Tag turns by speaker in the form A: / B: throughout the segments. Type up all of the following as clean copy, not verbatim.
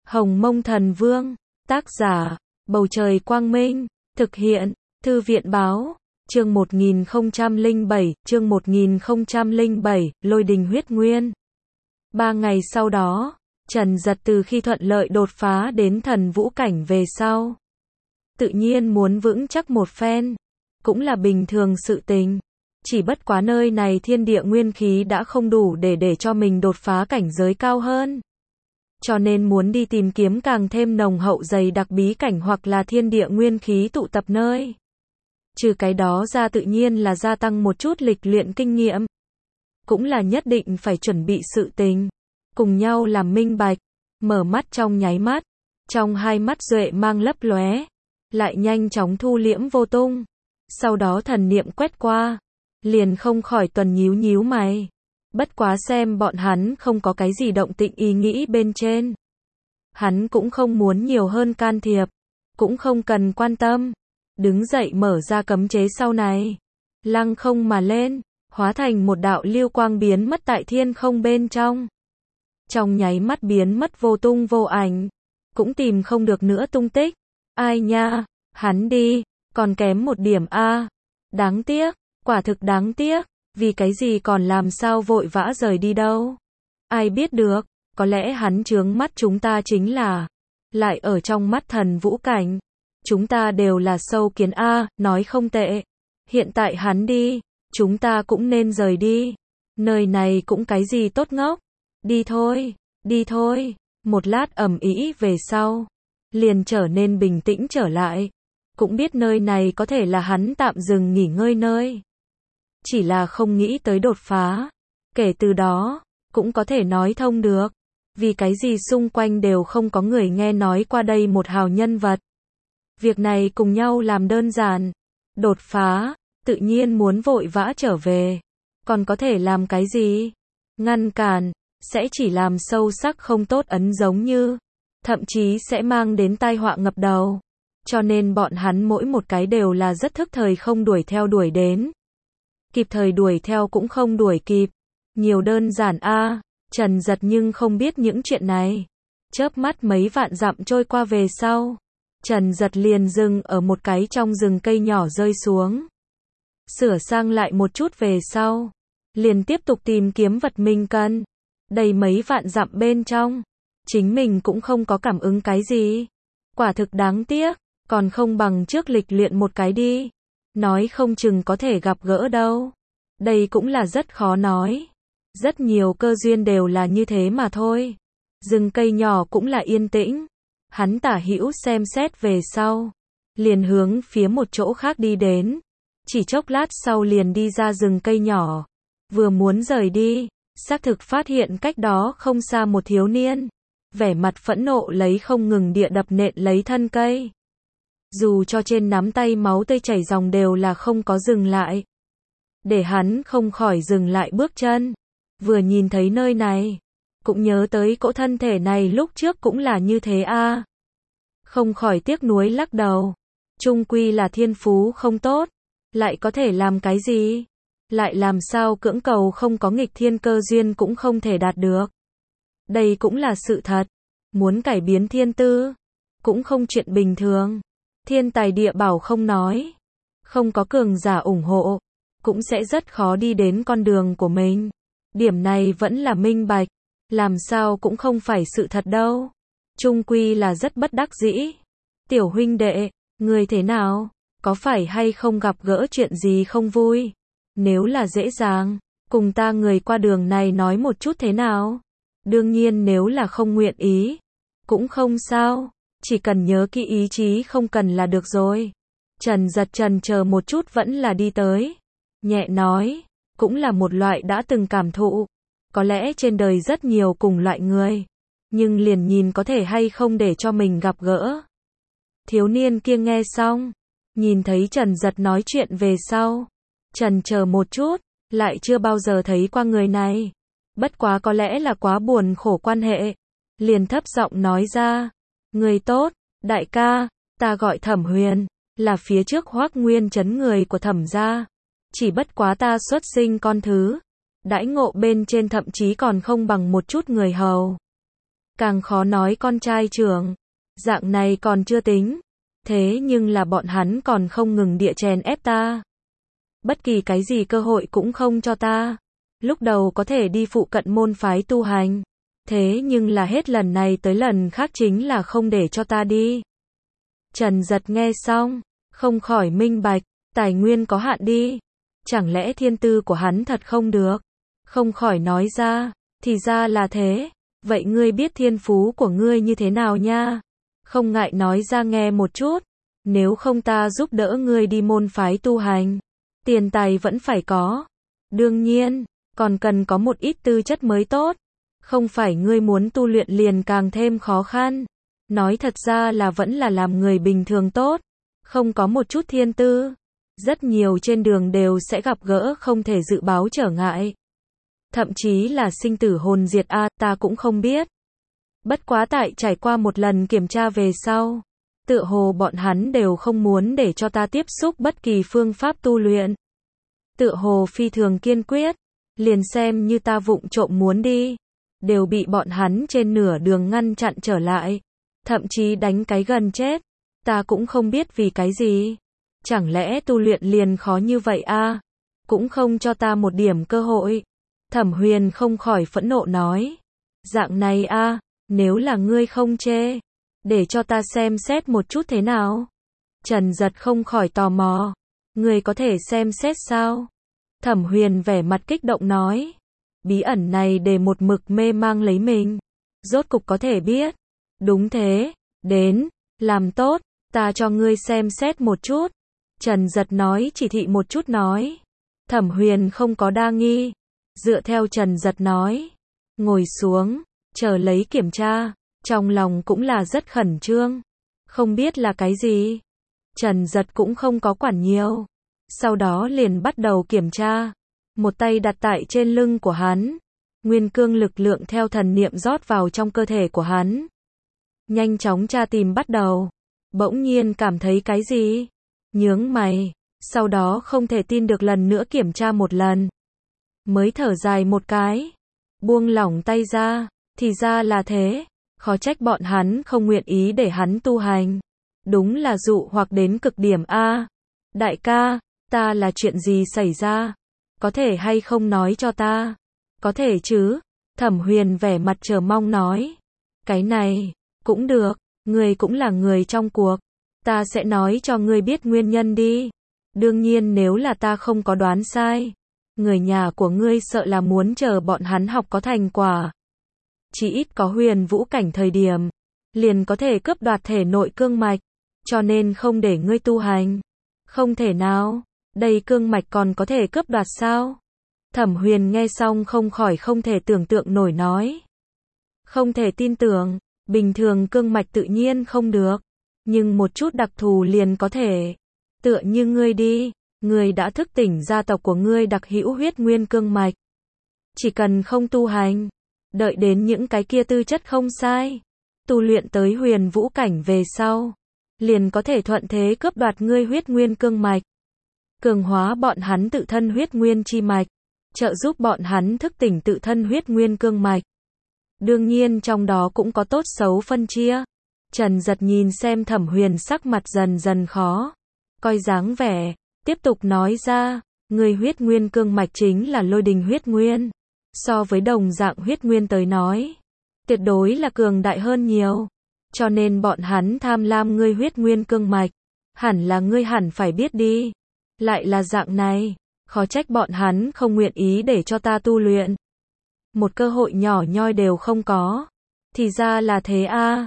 A: Hồng Mông Thần Vương, tác giả, Bầu Trời Quang Minh, thực hiện, Thư viện Báo, chương 1007, Lôi Đình Huyết Nguyên. 3 ngày sau đó, Trần Dật từ khi thuận lợi đột phá đến thần vũ cảnh về sau. Tự nhiên muốn vững chắc một phen, cũng là bình thường sự tình. Chỉ bất quá nơi này thiên địa nguyên khí đã không đủ để cho mình đột phá cảnh giới cao hơn. Cho nên muốn đi tìm kiếm càng thêm nồng hậu dày đặc bí cảnh hoặc là thiên địa nguyên khí tụ tập nơi. Trừ cái đó ra tự nhiên là gia tăng một chút lịch luyện kinh nghiệm. Cũng là nhất định phải chuẩn bị sự tình. Cùng nhau làm minh bạch, mở mắt trong nháy mắt. Trong hai mắt duệ mang lấp lóe, lại nhanh chóng thu liễm vô tung. Sau đó thần niệm quét qua, liền không khỏi tuần nhíu nhíu mày. Bất quá xem bọn hắn không có cái gì động tĩnh ý nghĩ bên trên. Hắn cũng không muốn nhiều hơn can thiệp, cũng không cần quan tâm. Đứng dậy mở ra cấm chế sau này. Lăng không mà lên, hóa thành một đạo lưu quang biến mất tại thiên không bên trong. Trong nháy mắt biến mất vô tung vô ảnh, cũng tìm không được nữa tung tích. Ai nha, hắn đi, còn kém một điểm a. Đáng tiếc, quả thực đáng tiếc. Vì cái gì còn làm sao vội vã rời đi đâu. Ai biết được, có lẽ hắn chướng mắt chúng ta chính là, lại ở trong mắt thần vũ cảnh. Chúng ta đều là sâu kiến a, nói không tệ. Hiện tại hắn đi, chúng ta cũng nên rời đi. Nơi này cũng cái gì tốt ngốc. Đi thôi, đi thôi. Một lát ầm ĩ về sau, liền trở nên bình tĩnh trở lại. Cũng biết nơi này có thể là hắn tạm dừng nghỉ ngơi nơi. Chỉ là không nghĩ tới đột phá. Kể từ đó, cũng có thể nói thông được. Vì cái gì xung quanh đều không có người nghe nói qua đây một hào nhân vật. Việc này cùng nhau làm đơn giản. Đột phá, tự nhiên muốn vội vã trở về. Còn có thể làm cái gì? Ngăn cản, sẽ chỉ làm sâu sắc không tốt ấn giống như. Thậm chí sẽ mang đến tai họa ngập đầu. Cho nên bọn hắn mỗi một cái đều là rất thức thời không đuổi theo đuổi đến. Kịp thời đuổi theo cũng không đuổi kịp. Nhiều đơn giản a. Trần Dật nhưng không biết những chuyện này. Chớp mắt mấy vạn dặm trôi qua về sau. Trần Dật liền dừng ở một cái trong rừng cây nhỏ rơi xuống. Sửa sang lại một chút về sau. Liền tiếp tục tìm kiếm vật mình cần. Đầy mấy vạn dặm bên trong. Chính mình cũng không có cảm ứng cái gì. Quả thực đáng tiếc. Còn không bằng trước lịch luyện một cái đi. Nói không chừng có thể gặp gỡ đâu. Đây cũng là rất khó nói. Rất nhiều cơ duyên đều là như thế mà thôi. Rừng cây nhỏ cũng là yên tĩnh. Hắn tả hữu xem xét về sau. Liền hướng phía một chỗ khác đi đến. Chỉ chốc lát sau liền đi ra rừng cây nhỏ. Vừa muốn rời đi, xác thực phát hiện cách đó không xa một thiếu niên. Vẻ mặt phẫn nộ lấy không ngừng địa đập nện lấy thân cây. Dù cho trên nắm tay máu tươi chảy ròng đều là không có dừng lại. Để hắn không khỏi dừng lại bước chân. Vừa nhìn thấy nơi này, cũng nhớ tới cỗ thân thể này lúc trước cũng là như thế a. Không khỏi tiếc nuối lắc đầu. Chung quy là thiên phú không tốt. Lại có thể làm cái gì? Lại làm sao cưỡng cầu không có nghịch thiên cơ duyên cũng không thể đạt được. Đây cũng là sự thật. Muốn cải biến thiên tư, cũng không chuyện bình thường. Thiên tài địa bảo không nói. Không có cường giả ủng hộ, cũng sẽ rất khó đi đến con đường của mình. Điểm này vẫn là minh bạch. Làm sao cũng không phải sự thật đâu. Chung quy là rất bất đắc dĩ. Tiểu huynh đệ, người thế nào? Có phải hay không gặp gỡ chuyện gì không vui? Nếu là dễ dàng, cùng ta người qua đường này nói một chút thế nào? Đương nhiên nếu là không nguyện ý, cũng không sao. Chỉ cần nhớ kỹ ý chí không cần là được rồi. Trần Dật chần chờ một chút vẫn là đi tới. Nhẹ nói, cũng là một loại đã từng cảm thụ. Có lẽ trên đời rất nhiều cùng loại người. Nhưng liền nhìn có thể hay không để cho mình gặp gỡ. Thiếu niên kia nghe xong. Nhìn thấy Trần Dật nói chuyện về sau. Chần chờ một chút, lại chưa bao giờ thấy qua người này. Bất quá có lẽ là quá buồn khổ quan hệ. Liền thấp giọng nói ra. Người tốt, đại ca, ta gọi Thẩm Huyền, là phía trước Hoắc Nguyên trấn người của Thẩm gia. Chỉ bất quá ta xuất sinh con thứ. Đãi ngộ bên trên thậm chí còn không bằng một chút người hầu. càng khó nói con trai trưởng. Dạng này còn chưa tính. Thế nhưng là bọn hắn còn không ngừng địa chèn ép ta. Bất kỳ cái gì cơ hội cũng không cho ta. Lúc đầu có thể đi phụ cận môn phái tu hành. Thế nhưng là hết lần này tới lần khác chính là không để cho ta đi. Trần Giật nghe xong, không khỏi minh bạch, tài nguyên có hạn đi. Chẳng lẽ thiên tư của hắn thật không được? Không khỏi nói ra, thì ra là thế. Vậy ngươi biết thiên phú của ngươi như thế nào nha? Không ngại nói ra nghe một chút. Nếu không ta giúp đỡ ngươi đi môn phái tu hành. Tiền tài vẫn phải có. Đương nhiên, còn cần có một ít tư chất mới tốt. Không phải ngươi muốn tu luyện liền càng thêm khó khăn. Nói thật ra là vẫn là làm người bình thường tốt. Không có một chút thiên tư. Rất nhiều trên đường đều sẽ gặp gỡ không thể dự báo trở ngại. Thậm chí là sinh tử hồn diệt ta cũng không biết. Bất quá tại trải qua một lần kiểm tra về sau. Tựa hồ bọn hắn đều không muốn để cho ta tiếp xúc bất kỳ phương pháp tu luyện. Tựa hồ phi thường kiên quyết. Liền xem như ta vụng trộm muốn đi. Đều bị bọn hắn trên nửa đường ngăn chặn trở lại. Thậm chí đánh cái gần chết. Ta cũng không biết vì cái gì. Chẳng lẽ tu luyện liền khó như vậy Cũng không cho ta một điểm cơ hội. Thẩm Huyền không khỏi phẫn nộ nói. Dạng này nếu là ngươi không chê. Để cho ta xem xét một chút thế nào. Trần Giật không khỏi tò mò. Ngươi có thể xem xét sao? Thẩm Huyền vẻ mặt kích động nói. Bí ẩn này để một mực mê mang lấy mình. Rốt cục có thể biết. Đúng thế, đến, làm tốt, ta cho ngươi xem xét một chút. Trần Giật nói chỉ thị một chút nói. Thẩm Huyền không có đa nghi. Dựa theo Trần Giật nói. Ngồi xuống, chờ lấy kiểm tra. Trong lòng cũng là rất khẩn trương. Không biết là cái gì. Trần Giật cũng không có quản nhiều. Sau đó liền bắt đầu kiểm tra. Một tay đặt tại trên lưng của hắn. Nguyên cương lực lượng theo thần niệm rót vào trong cơ thể của hắn. Nhanh chóng tra tìm bắt đầu. Bỗng nhiên cảm thấy cái gì? Nhướng mày. Sau đó không thể tin được lần nữa kiểm tra một lần. Mới thở dài một cái. Buông lỏng tay ra. Thì ra là thế. Khó trách bọn hắn không nguyện ý để hắn tu hành. Đúng là dụ hoặc đến cực điểm Đại ca, ta là chuyện gì xảy ra? Có thể hay không nói cho ta? Có thể chứ? Thẩm Huyền vẻ mặt chờ mong nói. Cái này, cũng được, ngươi cũng là người trong cuộc. Ta sẽ nói cho ngươi biết nguyên nhân đi. Đương nhiên nếu là ta không có đoán sai. Người nhà của ngươi sợ là muốn chờ bọn hắn học có thành quả. Chỉ ít có huyền vũ cảnh thời điểm. Liền có thể cướp đoạt thể nội cương mạch. Cho nên không để ngươi tu hành. Không thể nào. Đây cương mạch còn có thể cướp đoạt sao? Thẩm Huyền nghe xong không khỏi không thể tưởng tượng nổi nói. Không thể tin tưởng. Bình thường cương mạch tự nhiên không được. Nhưng một chút đặc thù liền có thể. Tựa như ngươi đi. Ngươi đã thức tỉnh gia tộc của ngươi đặc hữu huyết nguyên cương mạch. Chỉ cần không tu hành. Đợi đến những cái kia tư chất không sai. Tu luyện tới huyền vũ cảnh về sau. Liền có thể thuận thế cướp đoạt ngươi huyết nguyên cương mạch. Cường hóa bọn hắn tự thân huyết nguyên chi mạch. Trợ giúp bọn hắn thức tỉnh tự thân huyết nguyên cương mạch. Đương nhiên trong đó cũng có tốt xấu phân chia. Trần Giật nhìn xem Thẩm Huyền sắc mặt dần dần khó. Coi dáng vẻ. Tiếp tục nói ra. Người huyết nguyên cương mạch chính là lôi đình huyết nguyên. So với đồng dạng huyết nguyên tới nói. Tuyệt đối là cường đại hơn nhiều. Cho nên bọn hắn tham lam ngươi huyết nguyên cương mạch. Hẳn là ngươi hẳn phải biết đi. Lại là dạng này. Khó trách bọn hắn không nguyện ý để cho ta tu luyện. Một cơ hội nhỏ nhoi đều không có. Thì ra là thế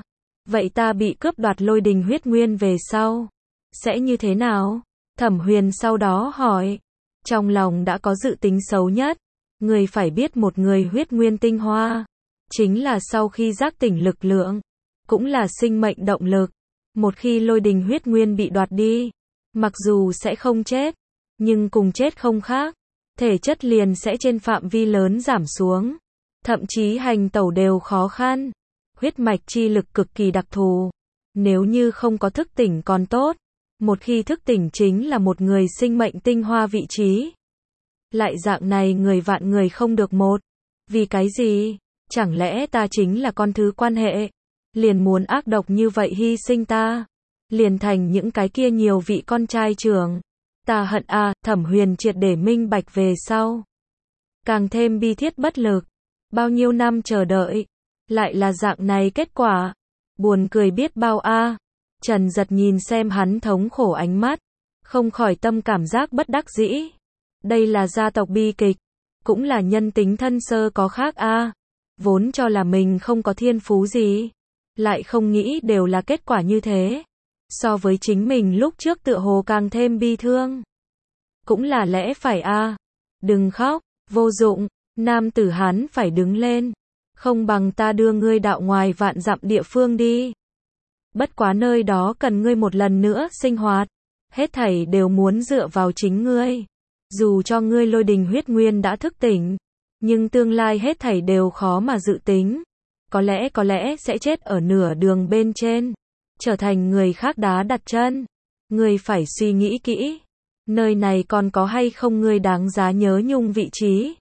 A: Vậy ta bị cướp đoạt lôi đình huyết nguyên về sau. Sẽ như thế nào? Thẩm Huyền sau đó hỏi. Trong lòng đã có dự tính xấu nhất. Người phải biết một người huyết nguyên tinh hoa. Chính là sau khi giác tỉnh lực lượng. Cũng là sinh mệnh động lực. Một khi lôi đình huyết nguyên bị đoạt đi. Mặc dù sẽ không chết. Nhưng cùng chết không khác. Thể chất liền sẽ trên phạm vi lớn giảm xuống. Thậm chí hành tẩu đều khó khăn. Huyết mạch chi lực cực kỳ đặc thù. Nếu như không có thức tỉnh còn tốt. Một khi thức tỉnh chính là một người sinh mệnh tinh hoa vị trí. Lại dạng này người vạn người không được một. Vì cái gì? Chẳng lẽ ta chính là con thứ quan hệ? Liền muốn ác độc như vậy hy sinh ta? Liền thành những cái kia nhiều vị con trai trưởng. Ta hận a, Thẩm Huyền triệt để minh bạch về sau. Càng thêm bi thiết bất lực. Bao nhiêu năm chờ đợi. Lại là dạng này kết quả. Buồn cười biết bao a. Trần Giật nhìn xem hắn thống khổ ánh mắt. Không khỏi tâm cảm giác bất đắc dĩ. Đây là gia tộc bi kịch. Cũng là nhân tính thân sơ có khác a. Vốn cho là mình không có thiên phú gì. Lại không nghĩ đều là kết quả như thế. So với chính mình lúc trước tựa hồ càng thêm bi thương. Cũng là lẽ phải a. Đừng khóc, vô dụng. Nam tử Hán phải đứng lên. Không bằng ta đưa ngươi đạo ngoài vạn dặm địa phương đi. Bất quá nơi đó cần ngươi một lần nữa sinh hoạt. Hết thảy đều muốn dựa vào chính ngươi. Dù cho ngươi lôi đình huyết nguyên đã thức tỉnh. Nhưng tương lai hết thảy đều khó mà dự tính. Có lẽ sẽ chết ở nửa đường bên trên. Trở thành người khác đá đặt chân. Ngươi phải suy nghĩ kỹ. Nơi này còn có hay không ngươi đáng giá nhớ nhung vị trí?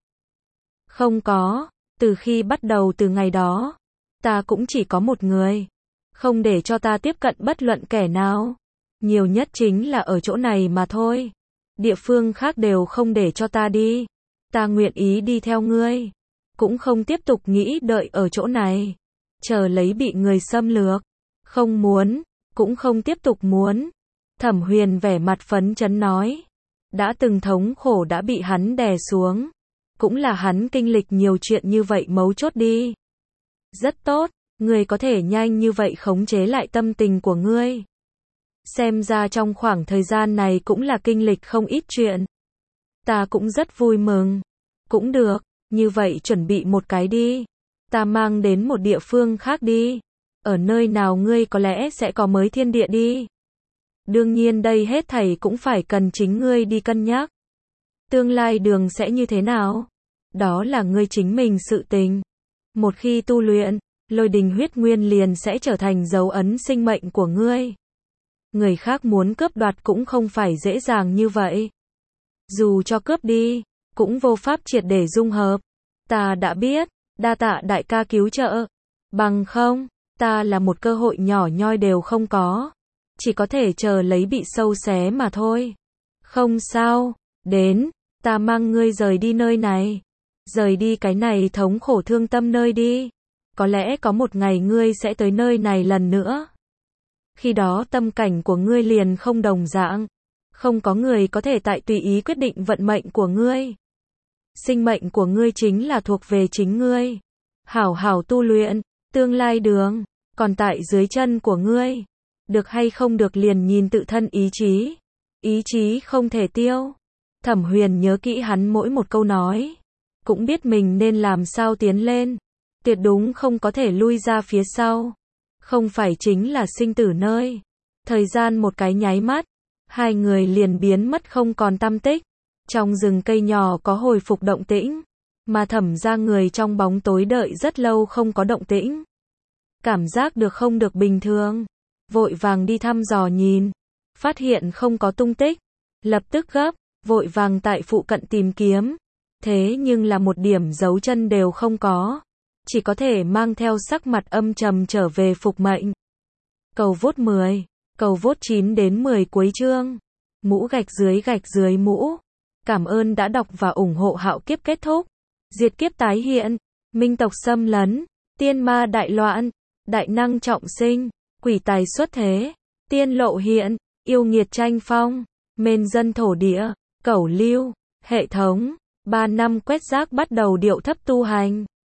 A: Không có. Từ khi bắt đầu từ ngày đó. Ta cũng chỉ có một người. Không để cho ta tiếp cận bất luận kẻ nào. Nhiều nhất chính là ở chỗ này mà thôi. Địa phương khác đều không để cho ta đi. Ta nguyện ý đi theo ngươi. Cũng không tiếp tục nghĩ đợi ở chỗ này. Chờ lấy bị người xâm lược. Không muốn. Cũng không tiếp tục muốn. Thẩm Huyền vẻ mặt phấn chấn nói. Đã từng thống khổ đã bị hắn đè xuống. Cũng là hắn kinh lịch nhiều chuyện như vậy mấu chốt đi. Rất tốt. Ngươi có thể nhanh như vậy khống chế lại tâm tình của ngươi. Xem ra trong khoảng thời gian này cũng là kinh lịch không ít chuyện. Ta cũng rất vui mừng. Cũng được, như vậy chuẩn bị một cái đi. Ta mang đến một địa phương khác đi. Ở nơi nào ngươi có lẽ sẽ có mới thiên địa đi. Đương nhiên đây hết thảy cũng phải cần chính ngươi đi cân nhắc. Tương lai đường sẽ như thế nào? Đó là ngươi chính mình sự tình. Một khi tu luyện, lôi đình huyết nguyên liền sẽ trở thành dấu ấn sinh mệnh của ngươi. Người khác muốn cướp đoạt cũng không phải dễ dàng như vậy. Dù cho cướp đi, cũng vô pháp triệt để dung hợp. Ta đã biết, đa tạ đại ca cứu trợ. Bằng không, ta là một cơ hội nhỏ nhoi đều không có. Chỉ có thể chờ lấy bị sâu xé mà thôi. Không sao, đến, ta mang ngươi rời đi nơi này. Rời đi cái này thống khổ thương tâm nơi đi. Có lẽ có một ngày ngươi sẽ tới nơi này lần nữa. Khi đó tâm cảnh của ngươi liền không đồng dạng. Không có người có thể tại tùy ý quyết định vận mệnh của ngươi. Sinh mệnh của ngươi chính là thuộc về chính ngươi. Hảo hảo tu luyện, tương lai đường, còn tại dưới chân của ngươi. Được hay không được liền nhìn tự thân ý chí. Ý chí không thể tiêu. Thẩm Huyền nhớ kỹ hắn mỗi một câu nói. Cũng biết mình nên làm sao tiến lên. Tuyệt đúng không có thể lui ra phía sau. Không phải chính là sinh tử nơi. Thời gian một cái nháy mắt. Hai người liền biến mất không còn tăm tích. Trong rừng cây nhỏ có hồi phục động tĩnh. Mà Thẩm ra người trong bóng tối đợi rất lâu không có động tĩnh. Cảm giác được không được bình thường. Vội vàng đi thăm dò nhìn. Phát hiện không có tung tích. Lập tức gấp, vội vàng tại phụ cận tìm kiếm. Thế nhưng là một điểm dấu chân đều không có. Chỉ có thể mang theo sắc mặt âm trầm trở về phục mệnh. Cầu vốt 10, cầu vốt 9 đến 10 cuối chương. Mũ gạch dưới mũ. Cảm ơn đã đọc và ủng hộ Hạo Kiếp kết thúc. Diệt kiếp tái hiện. Minh tộc xâm lấn. Tiên ma đại loạn. Đại năng trọng sinh. Quỷ tài xuất thế. Tiên lộ hiện. Yêu nghiệt tranh phong. Mên dân thổ địa. Cẩu lưu. Hệ thống. 3 năm quét rác bắt đầu điệu thấp tu hành.